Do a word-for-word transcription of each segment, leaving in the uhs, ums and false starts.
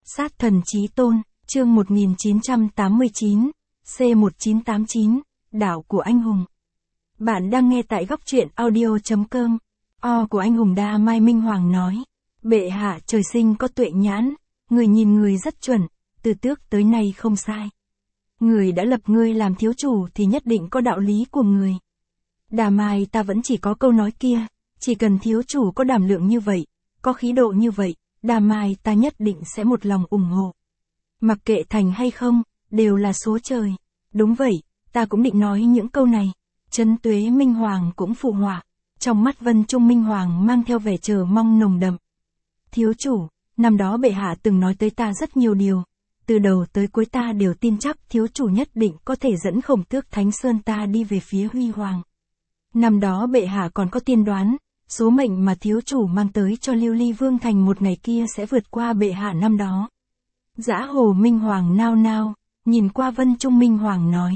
Sát thần chí tôn, chương một nghìn chín trăm tám mươi chín, C một chín tám chín, Đạo của anh hùng. Bạn đang nghe tại góc truyện audio.com. O của anh hùng Đa Mai Minh Hoàng nói. Bệ hạ trời sinh có tuệ nhãn, người nhìn người rất chuẩn, từ tước tới nay không sai. Người đã lập ngươi làm thiếu chủ thì nhất định có đạo lý của người. Đà Mai ta vẫn chỉ có câu nói kia, chỉ cần thiếu chủ có đảm lượng như vậy, có khí độ như vậy, Đà Mai ta nhất định sẽ một lòng ủng hộ. Mặc kệ thành hay không, đều là số trời. Đúng vậy, ta cũng định nói những câu này. Trấn Tuế Minh Hoàng cũng phụ họa. Trong mắt Vân Trung Minh Hoàng mang theo vẻ chờ mong nồng đậm. Thiếu chủ, năm đó bệ hạ từng nói tới ta rất nhiều điều. Từ đầu tới cuối ta đều tin chắc thiếu chủ nhất định có thể dẫn Khổng Tước Thánh Sơn ta đi về phía huy hoàng. Năm đó bệ hạ còn có tiên đoán, số mệnh mà thiếu chủ mang tới cho Lưu Ly Vương Thành một ngày kia sẽ vượt qua bệ hạ năm đó. Dã Hồ Minh Hoàng nao nao, nhìn qua Vân Trung Minh Hoàng nói.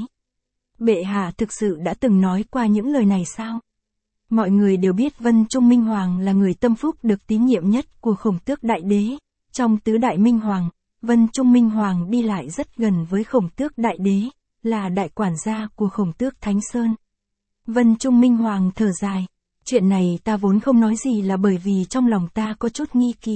Bệ hạ thực sự đã từng nói qua những lời này sao? Mọi người đều biết Vân Trung Minh Hoàng là người tâm phúc được tín nhiệm nhất của Khổng Tước Đại Đế. Trong tứ đại Minh Hoàng, Vân Trung Minh Hoàng đi lại rất gần với Khổng Tước Đại Đế, là đại quản gia của Khổng Tước Thánh Sơn. Vân Trung Minh Hoàng thở dài. Chuyện này ta vốn không nói gì là bởi vì trong lòng ta có chút nghi kỵ.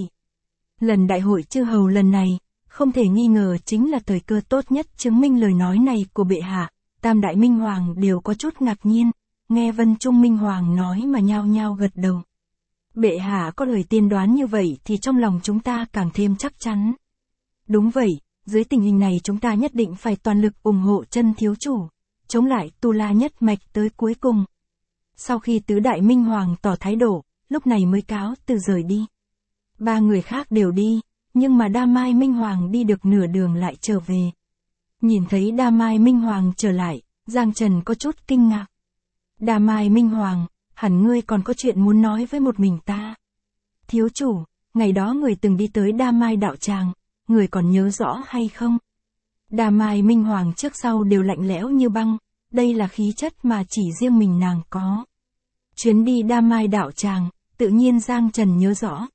Lần đại hội chư hầu lần này, không thể nghi ngờ chính là thời cơ tốt nhất chứng minh lời nói này của bệ hạ. Tam đại Minh Hoàng đều có chút ngạc nhiên, nghe Vân Trung Minh Hoàng nói mà nhao nhao gật đầu. Bệ hạ có lời tiên đoán như vậy thì trong lòng chúng ta càng thêm chắc chắn. Đúng vậy, dưới tình hình này chúng ta nhất định phải toàn lực ủng hộ chân thiếu chủ, chống lại Tu La nhất mạch tới cuối cùng. Sau khi tứ đại Minh Hoàng tỏ thái độ, lúc này mới cáo từ rời đi. Ba người khác đều đi, nhưng mà Đa Mai Minh Hoàng đi được nửa đường lại trở về. Nhìn thấy Đa Mai Minh Hoàng trở lại, Giang Trần có chút kinh ngạc. Đa Mai Minh Hoàng, hẳn ngươi còn có chuyện muốn nói với một mình ta. Thiếu chủ, ngày đó người từng đi tới Đa Mai đạo tràng, người còn nhớ rõ hay không? Đa Mai Minh Hoàng trước sau đều lạnh lẽo như băng, đây là khí chất mà chỉ riêng mình nàng có. Chuyến đi Đa Mai đạo tràng, tự nhiên Giang Trần nhớ rõ.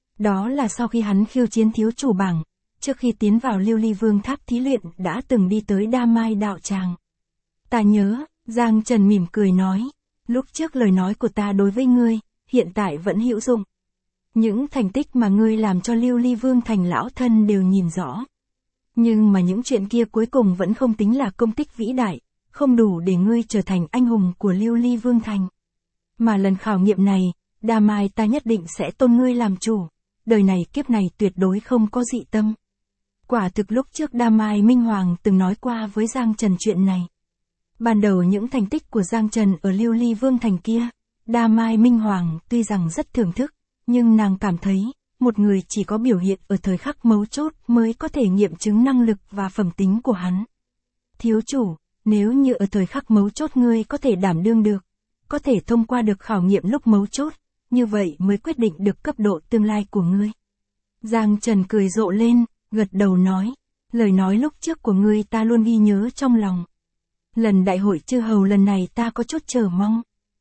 Đó là sau khi hắn khiêu chiến thiếu chủ bảng, trước khi tiến vào Lưu Ly Vương Tháp thí luyện đã từng đi tới Đa Mai đạo tràng. Ta nhớ, Giang Trần mỉm cười nói, lúc trước lời nói của ta đối với ngươi, hiện tại vẫn hữu dụng. Những thành tích mà ngươi làm cho Lưu Ly Vương Thành lão thân đều nhìn rõ. Nhưng mà những chuyện kia cuối cùng vẫn không tính là công tích vĩ đại, không đủ để ngươi trở thành anh hùng của Lưu Ly Vương Thành. Mà lần khảo nghiệm này, Đa Mai ta nhất định sẽ tôn ngươi làm chủ, đời này kiếp này tuyệt đối không có dị tâm. Quả thực lúc trước Đa Mai Minh Hoàng từng nói qua với Giang Trần chuyện này. Ban đầu những thành tích của Giang Trần ở Lưu Ly Vương Thành kia, Đa Mai Minh Hoàng tuy rằng rất thưởng thức, nhưng nàng cảm thấy, một người chỉ có biểu hiện ở thời khắc mấu chốt mới có thể nghiệm chứng năng lực và phẩm tính của hắn. Thiếu chủ, nếu như ở thời khắc mấu chốt ngươi có thể đảm đương được, có thể thông qua được khảo nghiệm lúc mấu chốt, như vậy mới quyết định được cấp độ tương lai của ngươi. Giang Trần cười rộ lên, gật đầu nói, lời nói lúc trước của ngươi ta luôn ghi nhớ trong lòng. Lần đại hội chư hầu lần này ta có chút chờ mong.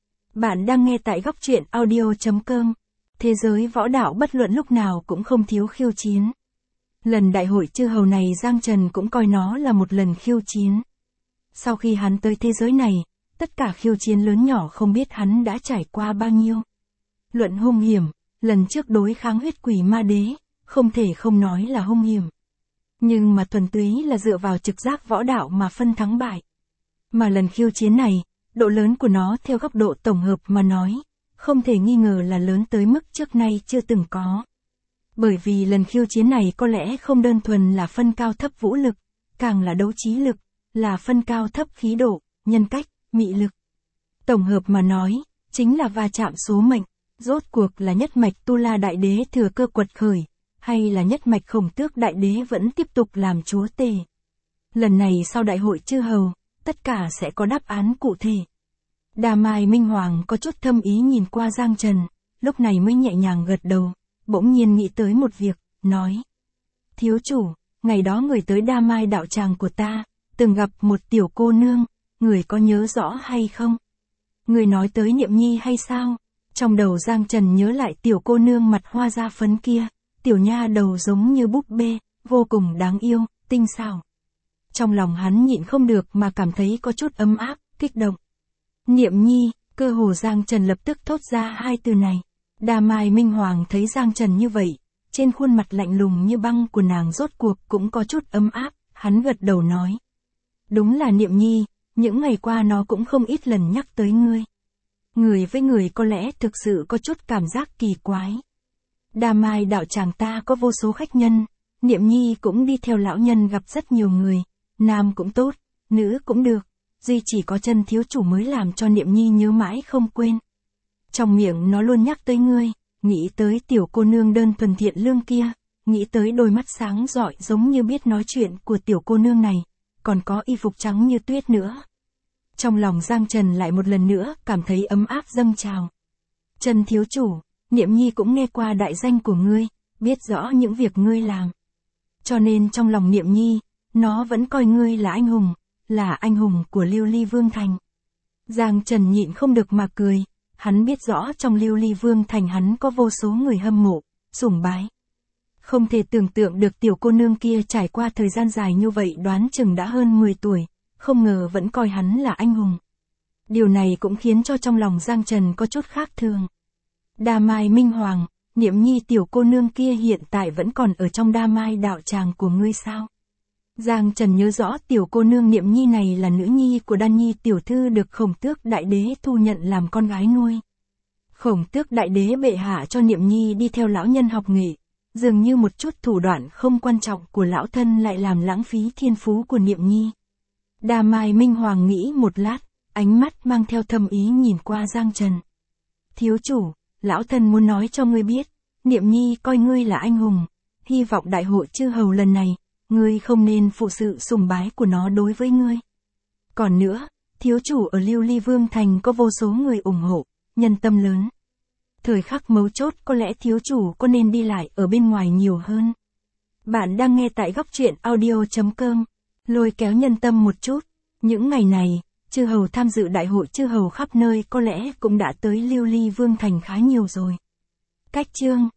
Bạn đang nghe tại góc truyện audio.com. Thế giới võ đạo bất luận lúc nào cũng không thiếu khiêu chiến. Lần đại hội chư hầu này Giang Trần cũng coi nó là một lần khiêu chiến. Sau khi hắn tới thế giới này, tất cả khiêu chiến lớn nhỏ không biết hắn đã trải qua bao nhiêu. Luận hung hiểm, lần trước đối kháng huyết quỷ ma đế, không thể không nói là hung hiểm. Nhưng mà thuần túy là dựa vào trực giác võ đạo mà phân thắng bại. Mà lần khiêu chiến này, độ lớn của nó theo góc độ tổng hợp mà nói, không thể nghi ngờ là lớn tới mức trước nay chưa từng có. Bởi vì lần khiêu chiến này có lẽ không đơn thuần là phân cao thấp vũ lực, càng là đấu trí lực, là phân cao thấp khí độ, nhân cách, mị lực. Tổng hợp mà nói, chính là va chạm số mệnh, rốt cuộc là nhất mạch Tu La Đại Đế thừa cơ quật khởi, hay là nhất mạch Khổng Tước Đại Đế vẫn tiếp tục làm chúa tể. Lần này sau đại hội chư hầu, tất cả sẽ có đáp án cụ thể. Đa Mai Minh Hoàng có chút thâm ý nhìn qua Giang Trần, lúc này mới nhẹ nhàng gật đầu, bỗng nhiên nghĩ tới một việc, nói. Thiếu chủ, ngày đó người tới Đa Mai đạo tràng của ta, từng gặp một tiểu cô nương, người có nhớ rõ hay không? Người nói tới Niệm Nhi hay sao? Trong đầu Giang Trần nhớ lại tiểu cô nương mặt hoa da phấn kia, tiểu nha đầu giống như búp bê, vô cùng đáng yêu, tinh xảo. Trong lòng hắn nhịn không được mà cảm thấy có chút ấm áp, kích động. Niệm nhi, cơ hồ Giang Trần lập tức thốt ra hai từ này. Đa Mai Minh Hoàng thấy Giang Trần như vậy, trên khuôn mặt lạnh lùng như băng của nàng rốt cuộc cũng có chút ấm áp, hắn gật đầu nói. Đúng là Niệm nhi, những ngày qua nó cũng không ít lần nhắc tới ngươi. Người với người có lẽ thực sự có chút cảm giác kỳ quái. Đa Mai đạo tràng ta có vô số khách nhân, Niệm nhi cũng đi theo lão nhân gặp rất nhiều người, nam cũng tốt, nữ cũng được, duy chỉ có chân thiếu chủ mới làm cho Niệm nhi nhớ mãi không quên. Trong miệng nó luôn nhắc tới ngươi, nghĩ tới tiểu cô nương đơn thuần thiện lương kia, nghĩ tới đôi mắt sáng rọi giống như biết nói chuyện của tiểu cô nương này, còn có y phục trắng như tuyết nữa. Trong lòng Giang Trần lại một lần nữa cảm thấy ấm áp dâng trào. Trần thiếu chủ, Niệm nhi cũng nghe qua đại danh của ngươi, biết rõ những việc ngươi làm. Cho nên trong lòng Niệm nhi, nó vẫn coi ngươi là anh hùng, là anh hùng của Lưu Ly Vương Thành. Giang Trần nhịn không được mà cười, hắn biết rõ trong Lưu Ly Vương Thành hắn có vô số người hâm mộ, sủng bái. Không thể tưởng tượng được tiểu cô nương kia trải qua thời gian dài như vậy đoán chừng đã hơn mười tuổi, không ngờ vẫn coi hắn là anh hùng. Điều này cũng khiến cho trong lòng Giang Trần có chút khác thường. Đa Mai Minh Hoàng, Niệm nhi tiểu cô nương kia hiện tại vẫn còn ở trong Đa Mai đạo tràng của ngươi sao? Giang Trần nhớ rõ tiểu cô nương Niệm nhi này là nữ nhi của Đan Nhi tiểu thư được Khổng Tước Đại Đế thu nhận làm con gái nuôi. Khổng Tước Đại Đế bệ hạ cho Niệm nhi đi theo lão nhân học nghệ, dường như một chút thủ đoạn không quan trọng của lão thân lại làm lãng phí thiên phú của Niệm nhi. Đa Mai Minh Hoàng nghĩ một lát, ánh mắt mang theo thâm ý nhìn qua Giang Trần. Thiếu chủ, lão thân muốn nói cho ngươi biết, Niệm nhi coi ngươi là anh hùng, hy vọng đại hội chư hầu lần này, ngươi không nên phụ sự sùng bái của nó đối với ngươi. Còn nữa, thiếu chủ ở Lưu Ly Vương Thành có vô số người ủng hộ, nhân tâm lớn. Thời khắc mấu chốt có lẽ thiếu chủ có nên đi lại ở bên ngoài nhiều hơn. Bạn đang nghe tại góc truyện audio chấm com, lôi kéo nhân tâm một chút. Những ngày này, chư hầu tham dự đại hội chư hầu khắp nơi có lẽ cũng đã tới Lưu Ly Vương Thành khá nhiều rồi. Cách chương